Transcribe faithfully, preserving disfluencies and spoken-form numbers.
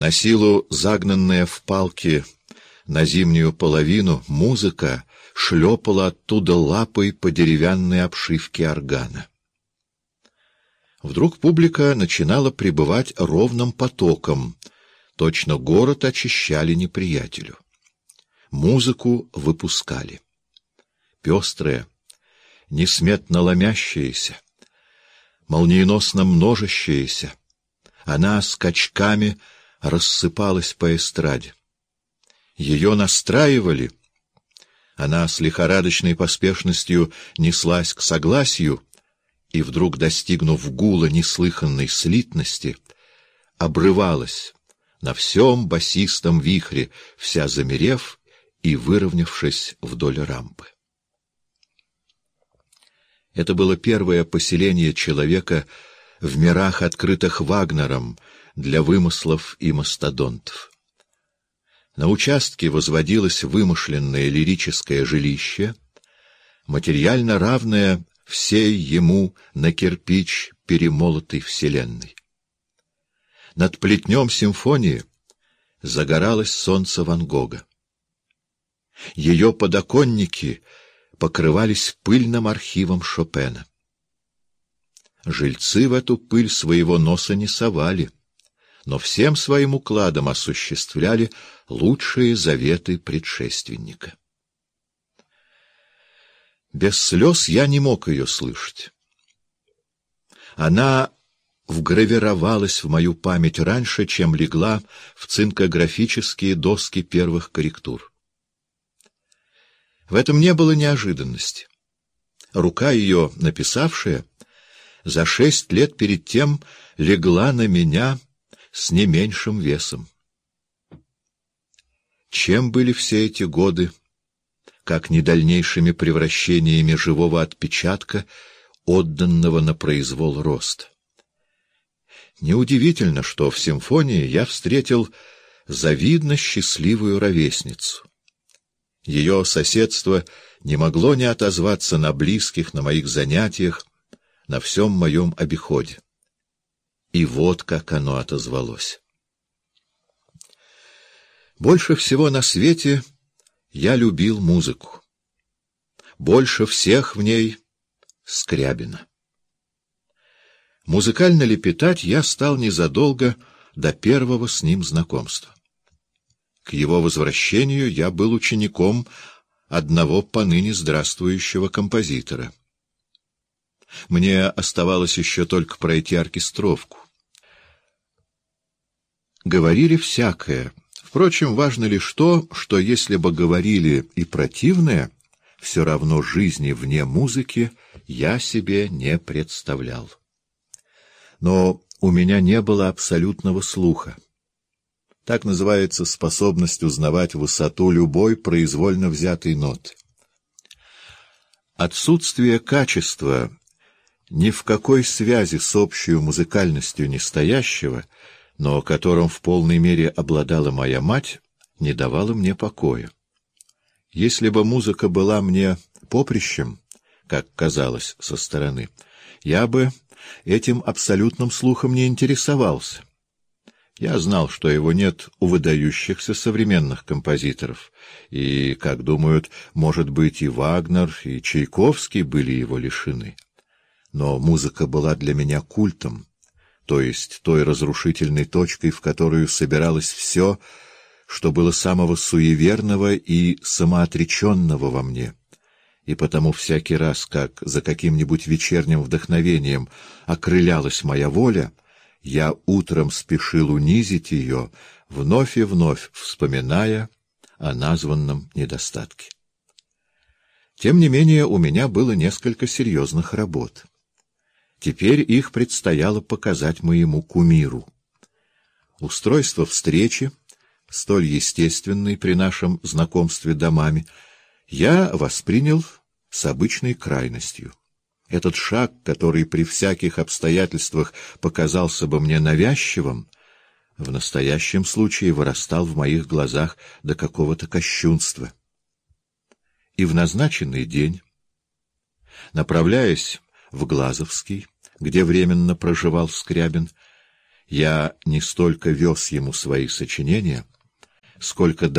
На силу загнанная в палки на зимнюю половину, музыка шлепала оттуда лапой по деревянной обшивке органа. Вдруг публика начинала прибывать ровным потоком, точно город очищали неприятелю. Музыку выпускали. Пестрая, несметно ломящаяся, молниеносно множащаяся, она скачками рассыпалась по эстраде. Ее настраивали, она с лихорадочной поспешностью неслась к согласию, и вдруг, достигнув гула неслыханной слитности, обрывалась на всем басистом вихре, вся замерев и выровнявшись вдоль рампы. Это было первое поселение человека в мирах, открытых Вагнером для вымыслов и мастодонтов. На участке возводилось вымышленное лирическое жилище, материально равное всей ему на кирпич перемолотой вселенной. Над плетнем симфонии загоралось солнце Ван Гога. Ее подоконники покрывались пыльным архивом Шопена. Жильцы в эту пыль своего носа не совали, но всем своим укладом осуществляли лучшие заветы предшественника. Без слез я не мог ее слышать. Она вгравировалась в мою память раньше, чем легла в цинкографические доски первых корректур. В этом не было неожиданности. Рука ее, написавшая, за шесть лет перед тем легла на меня с не меньшим весом. Чем были все эти годы, как не дальнейшими превращениями живого отпечатка, отданного на произвол роста? Неудивительно, что в симфонии я встретил завидно счастливую ровесницу. Ее соседство не могло не отозваться на близких, на моих занятиях, на всем моем обиходе. И вот как оно отозвалось. Больше всего на свете я любил музыку. Больше всех в ней Скрябина. Музыкально лепетать я стал незадолго до первого с ним знакомства. К его возвращению я был учеником одного поныне здравствующего композитора. Мне оставалось еще только пройти оркестровку. Говорили всякое. Впрочем, важно лишь то, что если бы говорили и противное, все равно жизни вне музыки я себе не представлял. Но у меня не было абсолютного слуха. Так называется способность узнавать высоту любой произвольно взятой ноты. Отсутствие качества ни в какой связи с общей музыкальностью нестоящего, но которым в полной мере обладала моя мать, не давало мне покоя. Если бы музыка была мне поприщем, как казалось со стороны, я бы этим абсолютным слухом не интересовался. Я знал, что его нет у выдающихся современных композиторов, и, как думают, может быть, и Вагнер, и Чайковский были его лишены. Но музыка была для меня культом, то есть той разрушительной точкой, в которую собиралось все, что было самого суеверного и самоотреченного во мне. И потому всякий раз, как за каким-нибудь вечерним вдохновением окрылялась моя воля, я утром спешил унизить ее, вновь и вновь вспоминая о названном недостатке. Тем не менее, у меня было несколько серьезных работ. Теперь их предстояло показать моему кумиру. Устройство встречи, столь естественной при нашем знакомстве домами, я воспринял с обычной крайностью. Этот шаг, который при всяких обстоятельствах показался бы мне навязчивым, в настоящем случае вырастал в моих глазах до какого-то кощунства. И в назначенный день, направляясь в Глазовский, где временно проживал Скрябин, Я не столько вез ему свои сочинения, сколько